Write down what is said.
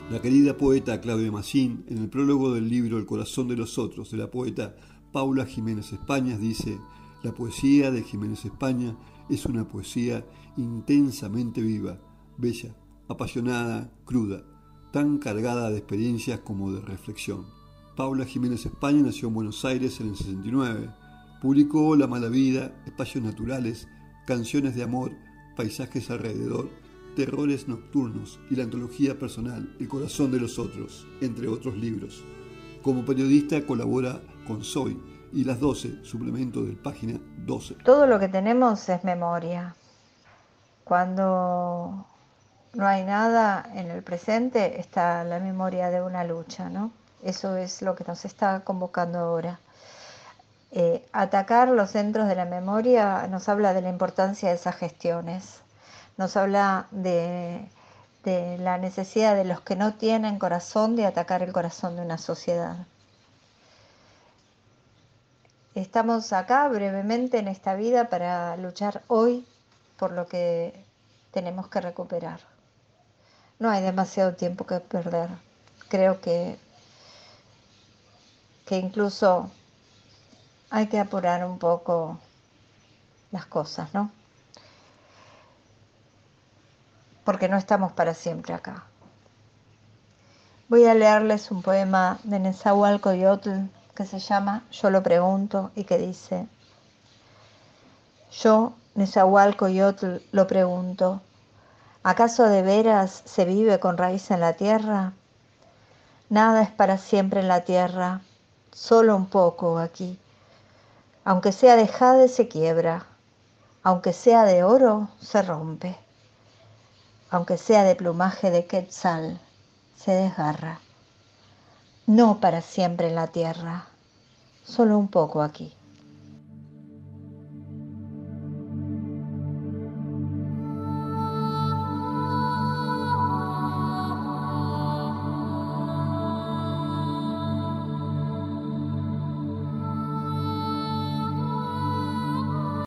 La querida poeta Claudia Massín, en el prólogo del libro El corazón de los otros, de la poeta Paula Jiménez Españas, dice: la poesía de Jiménez España es una poesía intensamente viva, bella, apasionada, cruda, tan cargada de experiencias como de reflexión. Paula Jiménez España nació en Buenos Aires en el 69. Publicó La mala vida, Espacios naturales, Canciones de amor, Paisajes alrededor, Terrores nocturnos y la antología personal El corazón de los otros, entre otros libros. Como periodista colabora con Soy y Las 12, suplemento del Página 12. Todo lo que tenemos es memoria. Cuando no hay nada en el presente, está la memoria de una lucha, ¿no? Eso es lo que nos está convocando ahora. Atacar los centros de la memoria nos habla de la importancia de esas gestiones, nos habla de la necesidad de los que no tienen corazón de atacar el corazón de una sociedad. Estamos acá brevemente en esta vida para luchar hoy por lo que tenemos que recuperar. No hay demasiado tiempo que perder. Creo que incluso hay que apurar un poco las cosas, ¿no? Porque no estamos para siempre acá. Voy a leerles un poema de Nezahualcóyotl que se llama Yo lo pregunto y que dice: yo, Nezahualcóyotl, lo pregunto, ¿acaso de veras se vive con raíz en la tierra? Nada es para siempre en la tierra, solo un poco aquí. Aunque sea de jade se quiebra, aunque sea de oro se rompe, aunque sea de plumaje de quetzal se desgarra. No para siempre en la tierra, solo un poco aquí.